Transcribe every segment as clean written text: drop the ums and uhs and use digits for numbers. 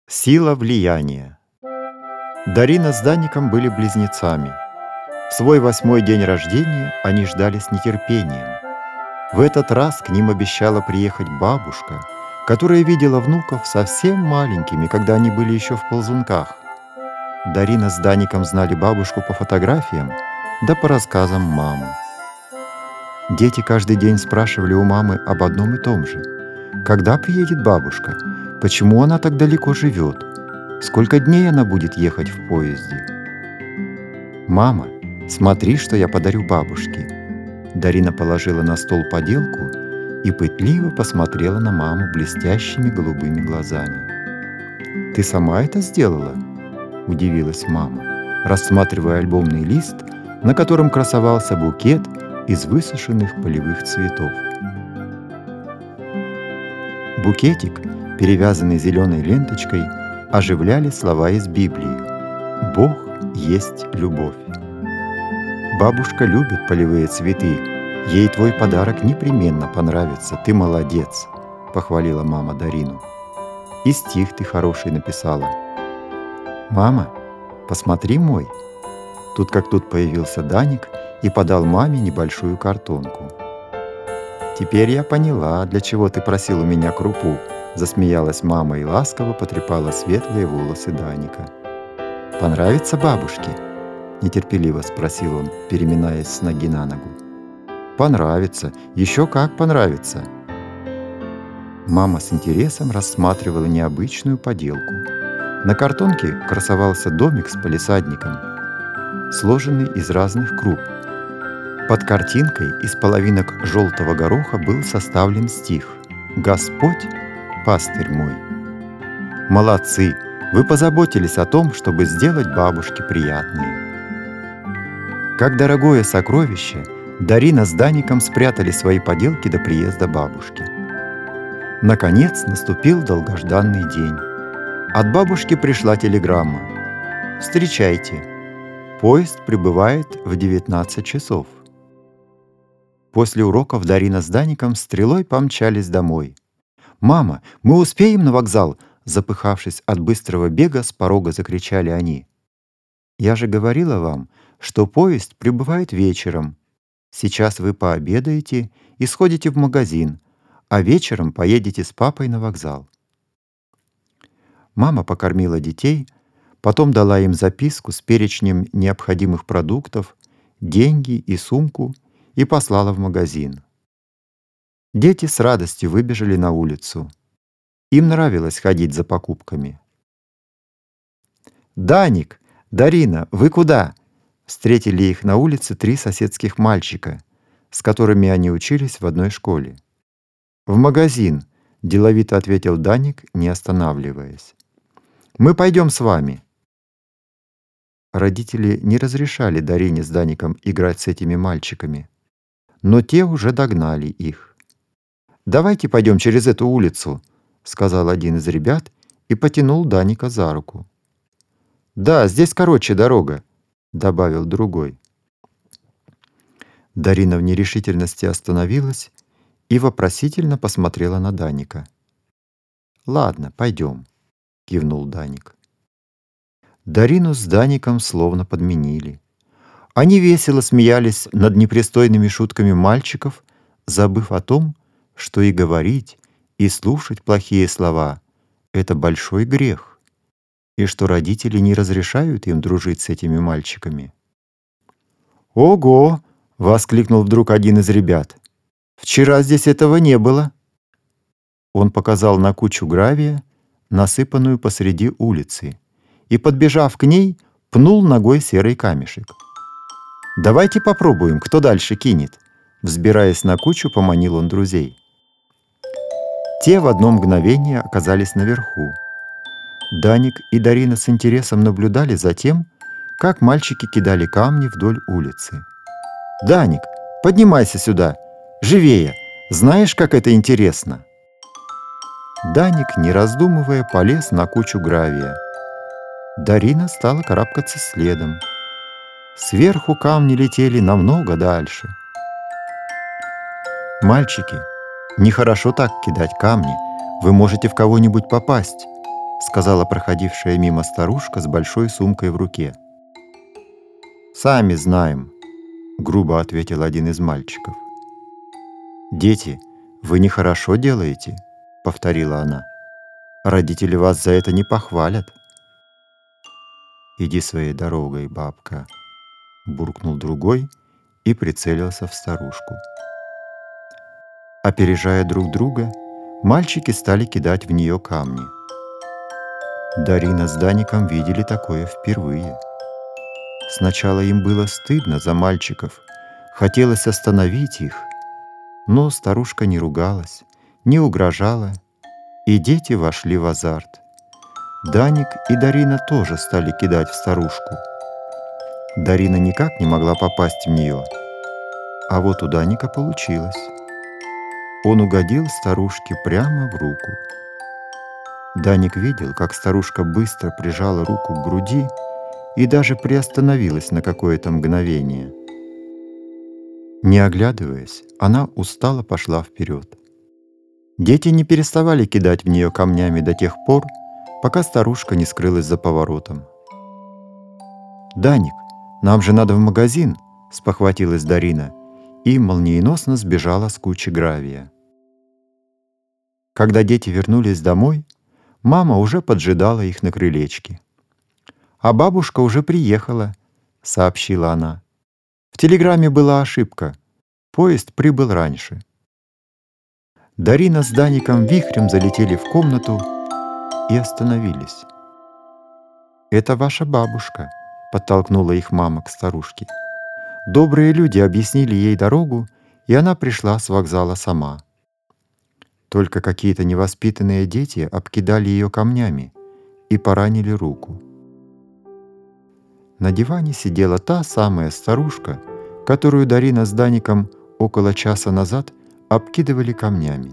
Сила влияния. Дарина с Даником были близнецами. В свой 8-й день рождения они ждали с нетерпением. В этот раз к ним обещала приехать бабушка, которая видела внуков совсем маленькими, когда они были еще в ползунках. Дарина с Даником знали бабушку по фотографиям, да по рассказам мамы. Дети каждый день спрашивали у мамы об одном и том же. Когда приедет бабушка? Почему она так далеко живет? Сколько дней она будет ехать в поезде? «Мама, смотри, что я подарю бабушке». Дарина положила на стол поделку и пытливо посмотрела на маму блестящими голубыми глазами. «Ты сама это сделала?» – удивилась мама, рассматривая альбомный лист, на котором красовался букет из высушенных полевых цветов. Букетик, перевязанный зеленой ленточкой, оживляли слова из Библии: «Бог есть любовь». «Бабушка любит полевые цветы. Ей твой подарок непременно понравится. Ты молодец», — похвалила мама Дарину. «И стих ты хороший написала». «Мама, посмотри мой». Тут как тут появился Даник и подал маме небольшую картонку. «Теперь я поняла, для чего ты просил у меня крупу», — засмеялась мама и ласково потрепала светлые волосы Даника. «Понравится бабушке?» — нетерпеливо спросил он, переминаясь с ноги на ногу. «Понравится, еще как понравится!» Мама с интересом рассматривала необычную поделку. На картонке красовался домик с палисадником, сложенный из разных круп. Под картинкой из половинок желтого гороха был составлен стих: «Господь, пастырь мой». «Молодцы! Вы позаботились о том, чтобы сделать бабушке приятное». Как дорогое сокровище, Дарина с Даником спрятали свои поделки до приезда бабушки. Наконец наступил долгожданный день. От бабушки пришла телеграмма: «Встречайте! Поезд прибывает в 19 часов». После уроков Дарина с Даником стрелой помчались домой. «Мама, мы успеем на вокзал?» Запыхавшись от быстрого бега, с порога закричали они. «Я же говорила вам, что поезд прибывает вечером. Сейчас вы пообедаете и сходите в магазин, а вечером поедете с папой на вокзал». Мама покормила детей, потом дала им записку с перечнем необходимых продуктов, деньги и сумку и послала в магазин. Дети с радостью выбежали на улицу. Им нравилось ходить за покупками. «Даник! Дарина, вы куда?» Встретили их на улице 3 соседских мальчика, с которыми они учились в одной школе. «В магазин», — деловито ответил Даник, не останавливаясь. «Мы пойдем с вами». Родители не разрешали Дарине с Даником играть с этими мальчиками, но те уже догнали их. «Давайте пойдем через эту улицу», — сказал один из ребят и потянул Даника за руку. «Да, здесь короче дорога», — добавил другой. Дарина в нерешительности остановилась и вопросительно посмотрела на Даника. «Ладно, пойдем», — кивнул Даник. Дарину с Даником словно подменили. Они весело смеялись над непристойными шутками мальчиков, забыв о том, что и говорить, и слушать плохие слова — это большой грех, и что родители не разрешают им дружить с этими мальчиками. «Ого!» — воскликнул вдруг один из ребят. «Вчера здесь этого не было!» Он показал на кучу гравия, насыпанную посреди улицы, и, подбежав к ней, пнул ногой серый камешек. «Давайте попробуем, кто дальше кинет!» Взбираясь на кучу, поманил он друзей. Те в одно мгновение оказались наверху. Даник и Дарина с интересом наблюдали за тем, как мальчики кидали камни вдоль улицы. «Даник, поднимайся сюда! Живее! Знаешь, как это интересно!» Даник, не раздумывая, полез на кучу гравия. Дарина стала карабкаться следом. Сверху камни летели намного дальше. «Мальчики, нехорошо так кидать камни. Вы можете в кого-нибудь попасть», — сказала проходившая мимо старушка с большой сумкой в руке. «Сами знаем», — грубо ответил один из мальчиков. «Дети, вы нехорошо делаете», — повторила она. «Родители вас за это не похвалят». «Иди своей дорогой, бабка», — буркнул другой и прицелился в старушку. Опережая друг друга, мальчики стали кидать в нее камни. Дарина с Даником видели такое впервые. Сначала им было стыдно за мальчиков, хотелось остановить их, но старушка не ругалась, не угрожала, и дети вошли в азарт. Даник и Дарина тоже стали кидать в старушку. Дарина никак не могла попасть в нее, а вот у Даника получилось. Он угодил старушке прямо в руку. Даник видел, как старушка быстро прижала руку к груди и даже приостановилась на какое-то мгновение. Не оглядываясь, она устало пошла вперед. Дети не переставали кидать в нее камнями до тех пор, пока старушка не скрылась за поворотом. «Даник, нам же надо в магазин!» — спохватилась Дарина и молниеносно сбежала с кучи гравия. Когда дети вернулись домой, мама уже поджидала их на крылечке. «А бабушка уже приехала», — сообщила она. «В телеграмме была ошибка. Поезд прибыл раньше». Дарина с Даником вихрем залетели в комнату и остановились. «Это ваша бабушка», — подтолкнула их мама к старушке. Добрые люди объяснили ей дорогу, и она пришла с вокзала сама. Только какие-то невоспитанные дети обкидали ее камнями и поранили руку. На диване сидела та самая старушка, которую Дарина с Даником около часа назад обкидывали камнями.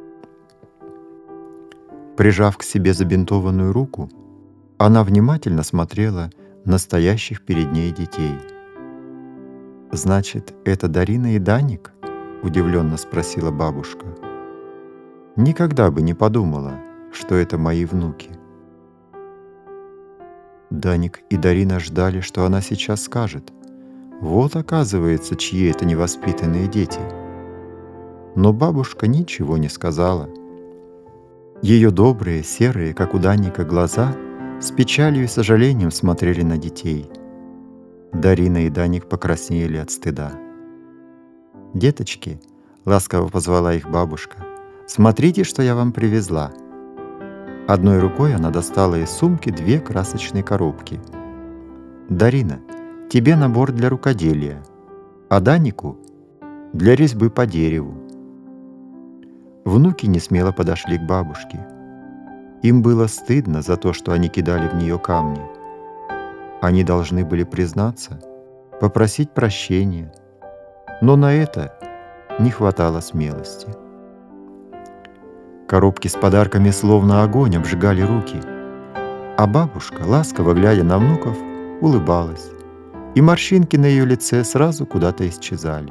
Прижав к себе забинтованную руку, она внимательно смотрела на стоящих перед ней детей. «Значит, это Дарина и Даник?» — удивленно спросила бабушка. «Никогда бы не подумала, что это мои внуки». Даник и Дарина ждали, что она сейчас скажет. Вот, оказывается, чьи это невоспитанные дети. Но бабушка ничего не сказала. Ее добрые, серые, как у Даника, глаза с печалью и сожалением смотрели на детей. Дарина и Даник покраснели от стыда. «Деточки», — ласково позвала их бабушка, — «смотрите, что я вам привезла». Одной рукой она достала из сумки 2 красочные коробки. «Дарина, тебе набор для рукоделия, а Данику — для резьбы по дереву». Внуки несмело подошли к бабушке. Им было стыдно за то, что они кидали в нее камни. Они должны были признаться, попросить прощения, но на это не хватало смелости. Коробки с подарками словно огонь обжигали руки, а бабушка, ласково глядя на внуков, улыбалась, и морщинки на ее лице сразу куда-то исчезали.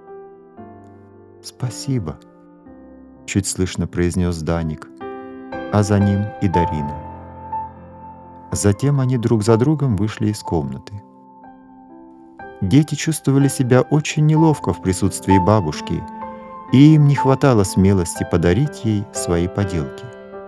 «Спасибо», — чуть слышно произнес Даник, а за ним и Дарина. Затем они друг за другом вышли из комнаты. Дети чувствовали себя очень неловко в присутствии бабушки, и им не хватало смелости подарить ей свои поделки.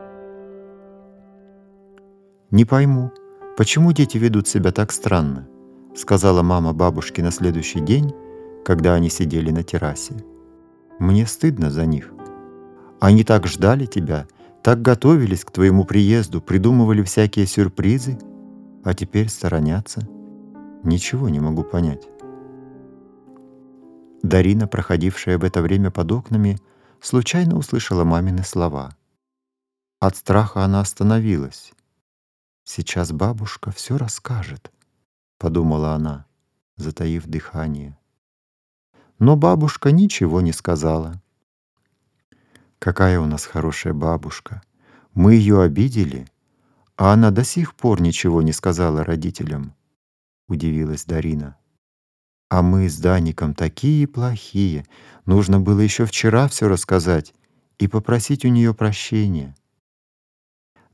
«Не пойму, почему дети ведут себя так странно», — сказала мама бабушке на следующий день, когда они сидели на террасе. «Мне стыдно за них. Они так ждали тебя, так готовились к твоему приезду, придумывали всякие сюрпризы, а теперь сторонятся. Ничего не могу понять». Дарина, проходившая в это время под окнами, случайно услышала мамины слова. От страха она остановилась. «Сейчас бабушка все расскажет», — подумала она, затаив дыхание. Но бабушка ничего не сказала. «Какая у нас хорошая бабушка! Мы ее обидели, а она до сих пор ничего не сказала родителям», — удивилась Дарина. «А мы с Даником такие плохие. Нужно было еще вчера все рассказать и попросить у нее прощения».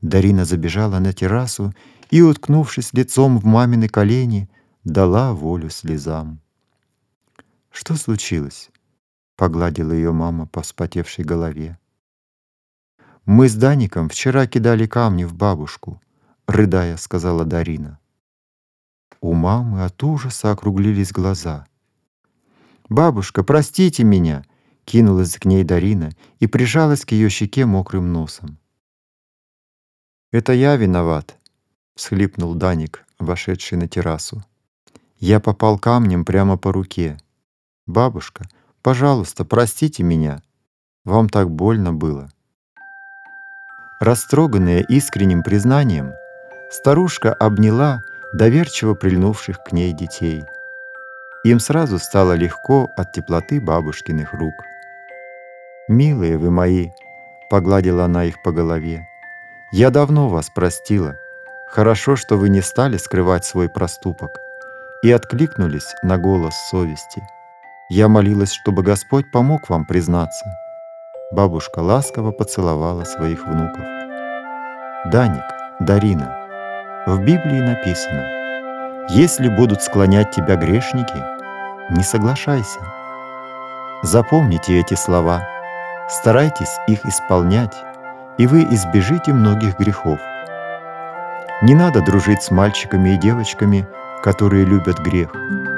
Дарина забежала на террасу и, уткнувшись лицом в мамины колени, дала волю слезам. «Что случилось?» — погладила ее мама по вспотевшей голове. «Мы с Даником вчера кидали камни в бабушку», — рыдая сказала Дарина. У мамы от ужаса округлились глаза. «Бабушка, простите меня!» — кинулась к ней Дарина и прижалась к ее щеке мокрым носом. «Это я виноват», — всхлипнул Даник, вошедший на террасу. «Я попал камнем прямо по руке. Бабушка, пожалуйста, простите меня. Вам так больно было». Растроганная искренним признанием, старушка обняла доверчиво прильнувших к ней детей. Им сразу стало легко от теплоты бабушкиных рук. «Милые вы мои», — погладила она их по голове, — «я давно вас простила. Хорошо, что вы не стали скрывать свой проступок и откликнулись на голос совести. Я молилась, чтобы Господь помог вам признаться». Бабушка ласково поцеловала своих внуков. «Даник, Дарина, в Библии написано: если будут склонять тебя грешники, не соглашайся. Запомните эти слова, старайтесь их исполнять, и вы избежите многих грехов. Не надо дружить с мальчиками и девочками, которые любят грех.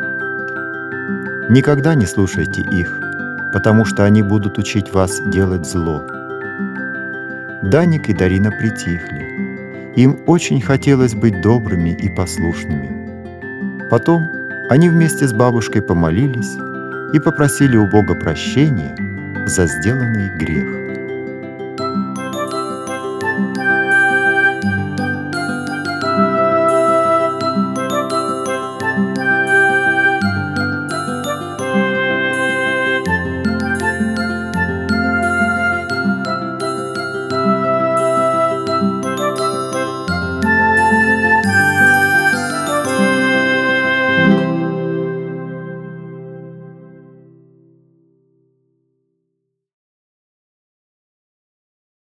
Никогда не слушайте их, потому что они будут учить вас делать зло». Даник и Дарина притихли. Им очень хотелось быть добрыми и послушными. Потом они вместе с бабушкой помолились и попросили у Бога прощения за сделанный грех.